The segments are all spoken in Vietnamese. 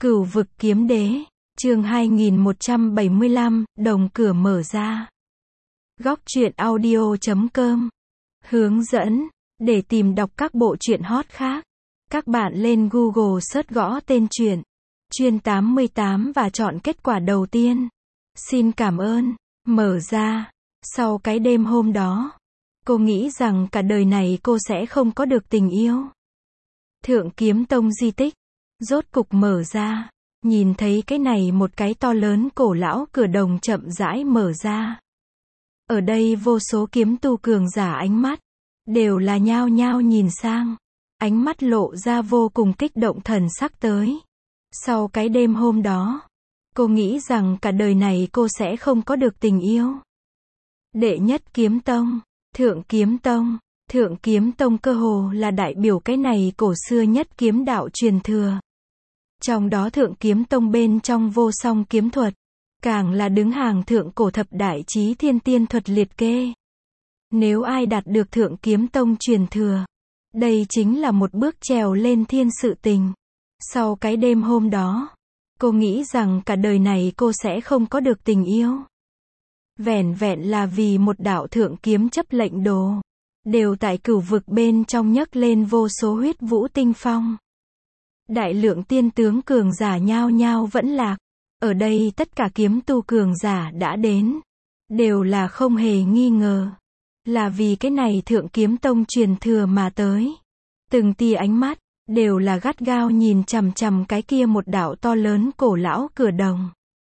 Cửu vực kiếm đế, chương 2175, đồng cửa mở ra. Góc truyện audio.com. Hướng dẫn, để tìm đọc các bộ truyện hot khác, các bạn lên Google search gõ tên truyện, Chuyên 88 và chọn kết quả đầu tiên. Xin cảm ơn. Mở ra. Sau cái đêm hôm đó, cô nghĩ rằng cả đời này cô sẽ không có được tình yêu. Thượng Kiếm Tông di tích, rốt cục mở ra. Nhìn thấy cái này, một cái to lớn cổ lão cửa đồng chậm rãi mở ra. Ở đây vô số kiếm tu cường giả ánh mắt đều là nhao nhao nhìn sang, ánh mắt lộ ra vô cùng kích động thần sắc tới. Sau cái đêm hôm đó, cô nghĩ rằng cả đời này cô sẽ không có được tình yêu. Đệ nhất kiếm tông, Thượng Kiếm Tông. Thượng Kiếm Tông cơ hồ là đại biểu cái này cổ xưa nhất kiếm đạo truyền thừa. Trong đó Thượng Kiếm Tông bên trong vô song kiếm thuật, càng là đứng hàng thượng cổ thập đại chí thiên tiên thuật liệt kê. Nếu ai đạt được Thượng Kiếm Tông truyền thừa, đây chính là một bước trèo lên thiên sự tình. Sau cái đêm hôm đó, cô nghĩ rằng cả đời này cô sẽ không có được tình yêu. Vẻn vẹn là vì một đạo thượng kiếm chấp lệnh đồ, đều tại cửu vực bên trong nhấc lên vô số huyết vũ tinh phong. Đại lượng tiên tướng cường giả nhao nhao vẫn lạc. Ở đây tất cả kiếm tu cường giả đã đến, đều là không hề nghi ngờ, là vì cái này Thượng Kiếm Tông truyền thừa mà tới. Từng tia ánh mắt đều là gắt gao nhìn chằm chằm cái kia một đạo to lớn cổ lão cửa đồng.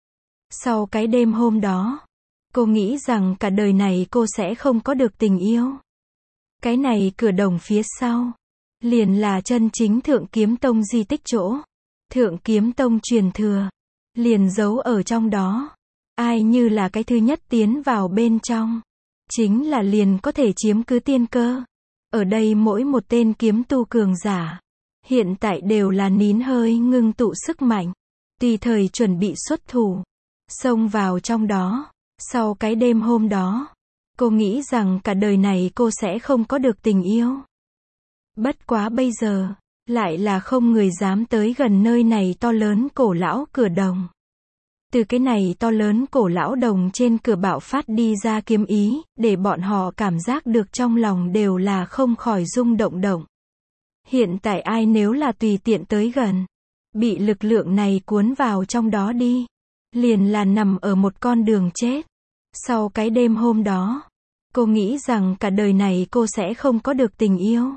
Sau cái đêm hôm đó, cô nghĩ rằng cả đời này cô sẽ không có được tình yêu. Cái này cửa đồng phía sau, liền là chân chính Thượng Kiếm Tông di tích chỗ. Thượng Kiếm Tông truyền thừa, liền giấu ở trong đó. Ai như là cái thứ nhất tiến vào bên trong, chính là liền có thể chiếm cứ tiên cơ. Ở đây mỗi một tên kiếm tu cường giả, hiện tại đều là nín hơi ngưng tụ sức mạnh, tùy thời chuẩn bị xuất thủ, xông vào trong đó. Sau cái đêm hôm đó, cô nghĩ rằng cả đời này cô sẽ không có được tình yêu. Bất quá bây giờ, lại là không người dám tới gần nơi này to lớn cổ lão cửa đồng. Từ cái này to lớn cổ lão đồng trên cửa bạo phát đi ra kiếm ý, để bọn họ cảm giác được trong lòng đều là không khỏi rung động động. Hiện tại ai nếu là tùy tiện tới gần, bị lực lượng này cuốn vào trong đó đi, liền là nằm ở một con đường chết. Sau cái đêm hôm đó, cô nghĩ rằng cả đời này cô sẽ không có được tình yêu.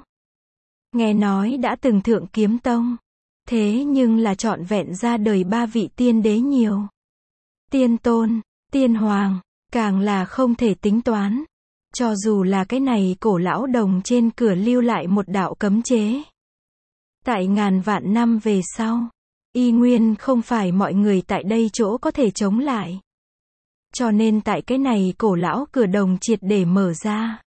Nghe nói đã từng Thượng Kiếm Tông, thế nhưng là trọn vẹn ra đời 3 vị tiên đế nhiều. Tiên tôn, tiên hoàng, càng là không thể tính toán. Cho dù là cái này cổ lão đồng trên cửa lưu lại một đạo cấm chế, tại ngàn vạn năm về sau, y nguyên không phải mọi người tại đây chỗ có thể chống lại. Cho nên tại cái này cổ lão cửa đồng triệt để mở ra,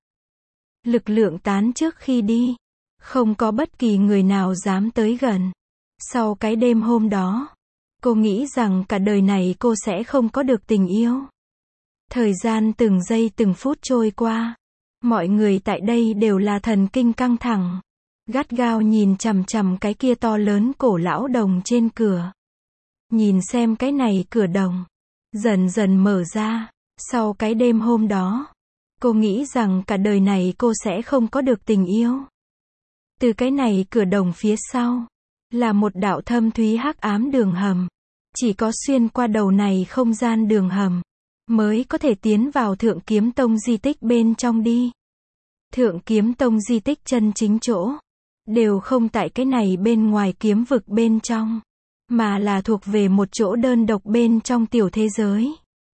lực lượng tán trước khi đi, không có bất kỳ người nào dám tới gần. Sau cái đêm hôm đó, cô nghĩ rằng cả đời này cô sẽ không có được tình yêu. Thời gian từng giây từng phút trôi qua, mọi người tại đây đều là thần kinh căng thẳng, gắt gao nhìn chằm chằm cái kia to lớn cổ lão đồng trên cửa. Nhìn xem cái này cửa đồng dần dần mở ra. Sau cái đêm hôm đó, cô nghĩ rằng cả đời này cô sẽ không có được tình yêu. Từ cái này cửa đồng phía sau, là một đạo thâm thúy hắc ám đường hầm. Chỉ có xuyên qua đầu này không gian đường hầm, mới có thể tiến vào Thượng Kiếm Tông di tích bên trong đi. Thượng Kiếm Tông di tích chân chính chỗ, đều không tại cái này bên ngoài kiếm vực bên trong, mà là thuộc về một chỗ đơn độc bên trong tiểu thế giới.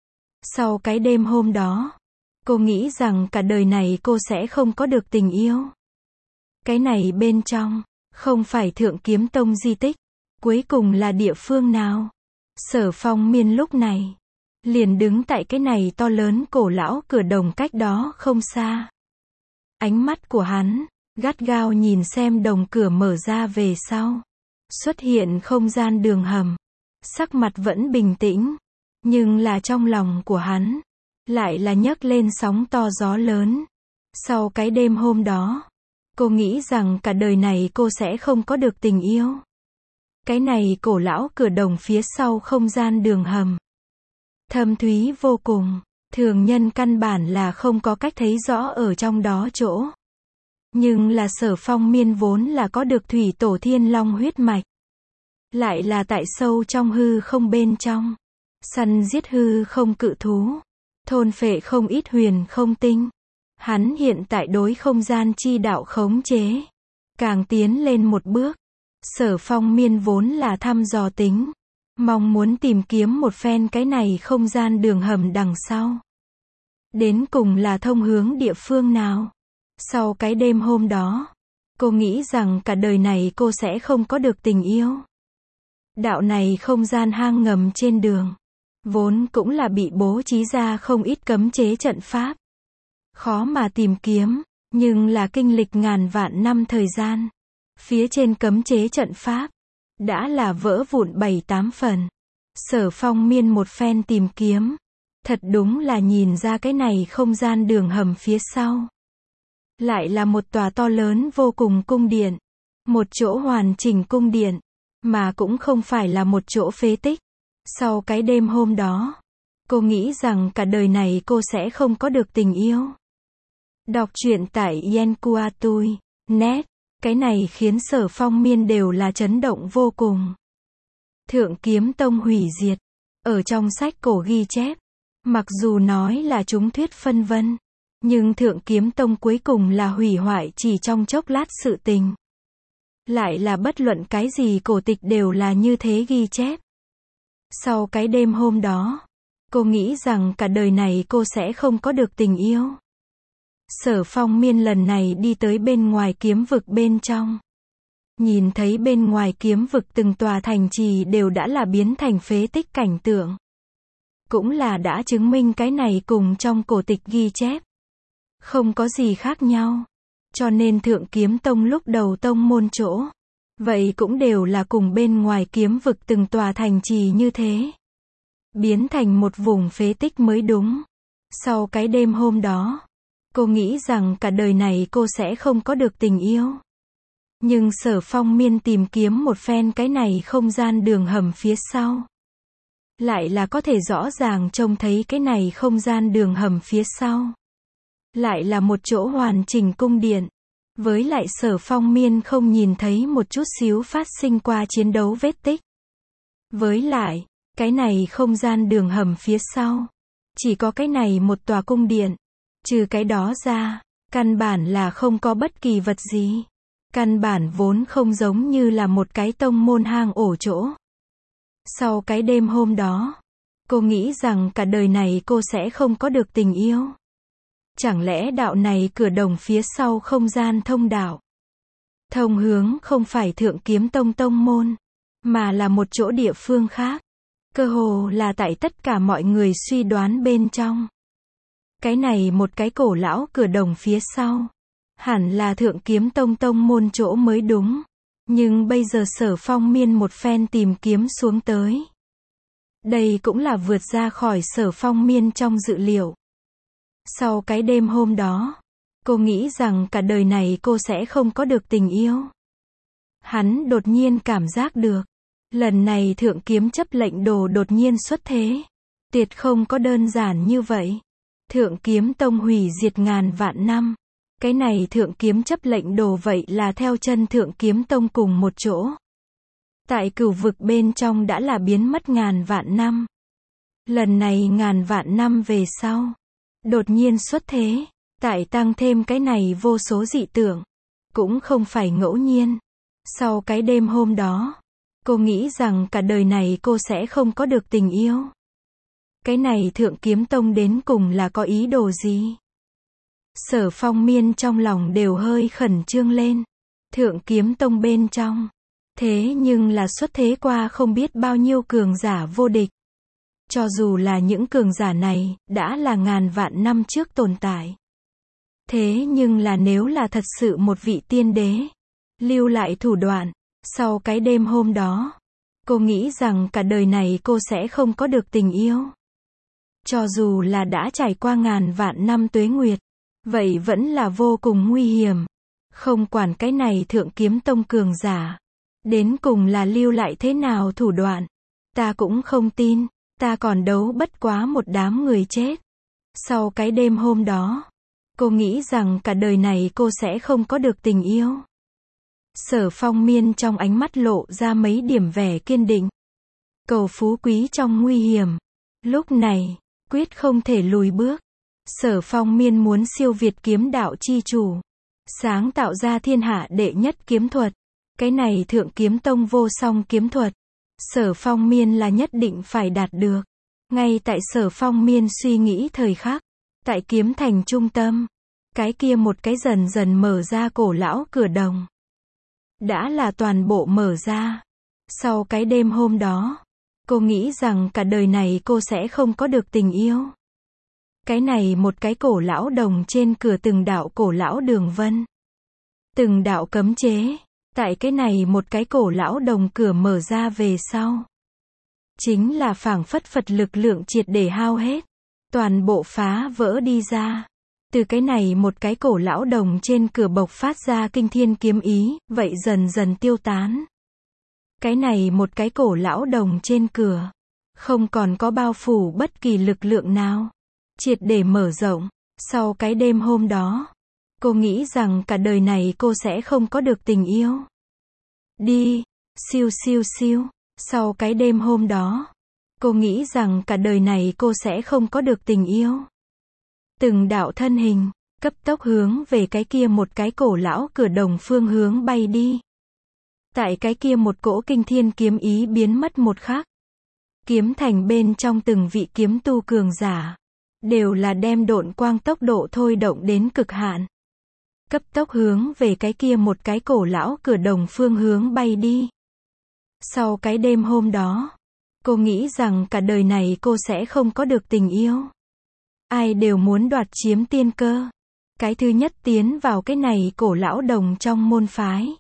Sau cái đêm hôm đó, cô nghĩ rằng cả đời này cô sẽ không có được tình yêu. Cái này bên trong, không phải Thượng Kiếm Tông di tích, cuối cùng là địa phương nào? Sở Phong Miên lúc này, liền đứng tại cái này to lớn cổ lão cửa đồng cách đó không xa. Ánh mắt của hắn, gắt gao nhìn xem đồng cửa mở ra về sau. Xuất hiện không gian đường hầm. Sắc mặt vẫn bình tĩnh, nhưng là trong lòng của hắn, lại là nhấc lên sóng to gió lớn. Sau cái đêm hôm đó, cô nghĩ rằng cả đời này cô sẽ không có được tình yêu. Cái này cổ lão cửa đồng phía sau không gian đường hầm. Thâm thúy vô cùng, thường nhân căn bản là không có cách thấy rõ ở trong đó chỗ. Nhưng là Sở Phong Miên vốn là có được thủy tổ thiên long huyết mạch. Lại là tại sâu trong hư không bên trong. Săn giết hư không cự thú. Thôn phệ không ít huyền không tinh. Hắn hiện tại đối không gian chi đạo khống chế. Càng tiến lên một bước. Sở Phong Miên vốn là thăm dò tính. Mong muốn tìm kiếm một phen cái này không gian đường hầm đằng sau. Đến cùng là thông hướng địa phương nào? Sau cái đêm hôm đó, cô nghĩ rằng cả đời này cô sẽ không có được tình yêu. Đạo này không gian hang ngầm trên đường, vốn cũng là bị bố trí ra không ít cấm chế trận pháp. Khó mà tìm kiếm, nhưng là kinh lịch ngàn vạn năm thời gian. Phía trên cấm chế trận pháp, đã là vỡ vụn 7-8 phần. Sở Phong Miên một phen tìm kiếm, thật đúng là nhìn ra cái này không gian đường hầm phía sau. Lại là một tòa to lớn vô cùng cung điện. Một chỗ hoàn chỉnh cung điện, mà cũng không phải là một chỗ phế tích. Sau cái đêm hôm đó, cô nghĩ rằng cả đời này cô sẽ không có được tình yêu. Đọc truyện tại Yenkuatui.net, cái này khiến Sở Phong Miên đều là chấn động vô cùng. Thượng Kiếm Tông hủy diệt, ở trong sách cổ ghi chép, mặc dù nói là chúng thuyết phân vân, nhưng Thượng Kiếm Tông cuối cùng là hủy hoại chỉ trong chốc lát sự tình. Lại là bất luận cái gì cổ tịch đều là như thế ghi chép. Sau cái đêm hôm đó, cô nghĩ rằng cả đời này cô sẽ không có được tình yêu. Sở Phong Miên lần này đi tới bên ngoài kiếm vực bên trong. Nhìn thấy bên ngoài kiếm vực từng tòa thành trì đều đã là biến thành phế tích cảnh tượng. Cũng là đã chứng minh cái này cùng trong cổ tịch ghi chép. Không có gì khác nhau. Cho nên Thượng Kiếm Tông lúc đầu tông môn chỗ. Vậy cũng đều là cùng bên ngoài kiếm vực từng tòa thành trì như thế. Biến thành một vùng phế tích mới đúng. Sau cái đêm hôm đó, cô nghĩ rằng cả đời này cô sẽ không có được tình yêu. Nhưng Sở Phong Miên tìm kiếm một phen cái này không gian đường hầm phía sau. Lại là có thể rõ ràng trông thấy cái này không gian đường hầm phía sau. Lại là một chỗ hoàn chỉnh cung điện. Với lại Sở Phong Miên không nhìn thấy một chút xíu phát sinh qua chiến đấu vết tích. Với lại, cái này không gian đường hầm phía sau. Chỉ có cái này một tòa cung điện. Trừ cái đó ra, căn bản là không có bất kỳ vật gì. Căn bản vốn không giống như là một cái tông môn hang ổ chỗ. Sau cái đêm hôm đó, cô nghĩ rằng cả đời này cô sẽ không có được tình yêu. Chẳng lẽ đạo này cửa đồng phía sau không gian thông đạo? Thông hướng không phải Thượng Kiếm Tông tông môn, mà là một chỗ địa phương khác. Cơ hồ là tại tất cả mọi người suy đoán bên trong. Cái này một cái cổ lão cửa đồng phía sau. Hẳn là Thượng Kiếm Tông tông môn chỗ mới đúng. Nhưng bây giờ Sở Phong Miên một phen tìm kiếm xuống tới. Đây cũng là vượt ra khỏi Sở Phong Miên trong dự liệu. Sau cái đêm hôm đó, cô nghĩ rằng cả đời này cô sẽ không có được tình yêu. Hắn đột nhiên cảm giác được. Lần này Thượng Kiếm chấp lệnh đồ đột nhiên xuất thế. Tuyệt không có đơn giản như vậy. Thượng Kiếm Tông hủy diệt ngàn vạn năm. Cái này Thượng Kiếm chấp lệnh đồ vậy là theo chân Thượng Kiếm Tông cùng một chỗ. Tại cửu vực bên trong đã là biến mất ngàn vạn năm. Lần này ngàn vạn năm về sau. Đột nhiên xuất thế. Tại tăng thêm cái này vô số dị tượng. Cũng không phải ngẫu nhiên. Sau cái đêm hôm đó. Cô nghĩ rằng cả đời này cô sẽ không có được tình yêu. Cái này Thượng Kiếm Tông đến cùng là có ý đồ gì? Sở Phong Miên trong lòng đều hơi khẩn trương lên. Thượng Kiếm Tông bên trong. Thế nhưng là xuất thế qua không biết bao nhiêu cường giả vô địch. Cho dù là những cường giả này, đã là ngàn vạn năm trước tồn tại. Thế nhưng là nếu là thật sự một vị tiên đế, lưu lại thủ đoạn, sau cái đêm hôm đó, cô nghĩ rằng cả đời này cô sẽ không có được tình yêu. Cho dù là đã trải qua ngàn vạn năm tuế nguyệt, vậy vẫn là vô cùng nguy hiểm. Không quản cái này Thượng Kiếm Tông cường giả, Đến cùng là lưu lại thế nào thủ đoạn? Ta cũng không tin, ta còn đấu bất quá một đám người chết. Sau cái đêm hôm đó, cô nghĩ rằng cả đời này cô sẽ không có được tình yêu. Sở Phong Miên trong ánh mắt lộ ra mấy điểm vẻ kiên định. Cầu phú quý trong nguy hiểm. Lúc này, quyết không thể lùi bước. Sở Phong Miên muốn siêu việt kiếm đạo chi chủ. Sáng tạo ra thiên hạ đệ nhất kiếm thuật. Cái này Thượng Kiếm Tông vô song kiếm thuật. Sở Phong Miên là nhất định phải đạt được. Ngay tại Sở Phong Miên suy nghĩ thời khắc, tại kiếm thành trung tâm, cái kia một cái dần dần mở ra cổ lão cửa đồng. Đã là toàn bộ mở ra. Sau cái đêm hôm đó, cô nghĩ rằng cả đời này cô sẽ không có được tình yêu. Cái này một cái cổ lão đồng trên cửa từng đạo cổ lão đường vân. Từng đạo cấm chế. Tại cái này một cái cổ lão đồng cửa mở ra về sau. Chính là phảng phất Phật lực lượng triệt để hao hết. Toàn bộ phá vỡ đi ra. Từ cái này một cái cổ lão đồng trên cửa bộc phát ra kinh thiên kiếm ý, vậy dần dần tiêu tán. Cái này một cái cổ lão đồng trên cửa. Không còn có bao phủ bất kỳ lực lượng nào. Triệt để mở rộng. Sau cái đêm hôm đó, cô nghĩ rằng cả đời này cô sẽ không có được tình yêu. Đi. Siêu siêu siêu. Sau cái đêm hôm đó, cô nghĩ rằng cả đời này cô sẽ không có được tình yêu. Từng đạo thân hình, cấp tốc hướng về cái kia một cái cổ lão cửa đồng phương hướng bay đi. Tại cái kia một cỗ kinh thiên kiếm ý biến mất một khắc. Kiếm thành bên trong từng vị kiếm tu cường giả. Đều là đem độn quang tốc độ thôi động đến cực hạn. Cấp tốc hướng về cái kia một cái cổ lão cửa đồng phương hướng bay đi. Sau cái đêm hôm đó, cô nghĩ rằng cả đời này cô sẽ không có được tình yêu. Ai đều muốn đoạt chiếm tiên cơ. Cái thứ nhất tiến vào cái này cổ lão đồng trong môn phái.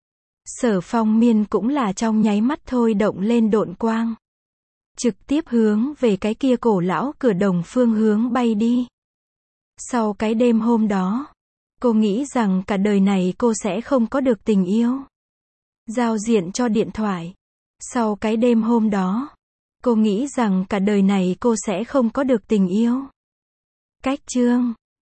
Sở Phong Miên cũng là trong nháy mắt thôi động lên độn quang. Trực tiếp hướng về cái kia cổ lão cửa đồng phương hướng bay đi. Sau cái đêm hôm đó, cô nghĩ rằng cả đời này cô sẽ không có được tình yêu. Giao diện cho điện thoại. Sau cái đêm hôm đó, cô nghĩ rằng cả đời này cô sẽ không có được tình yêu. Cách chương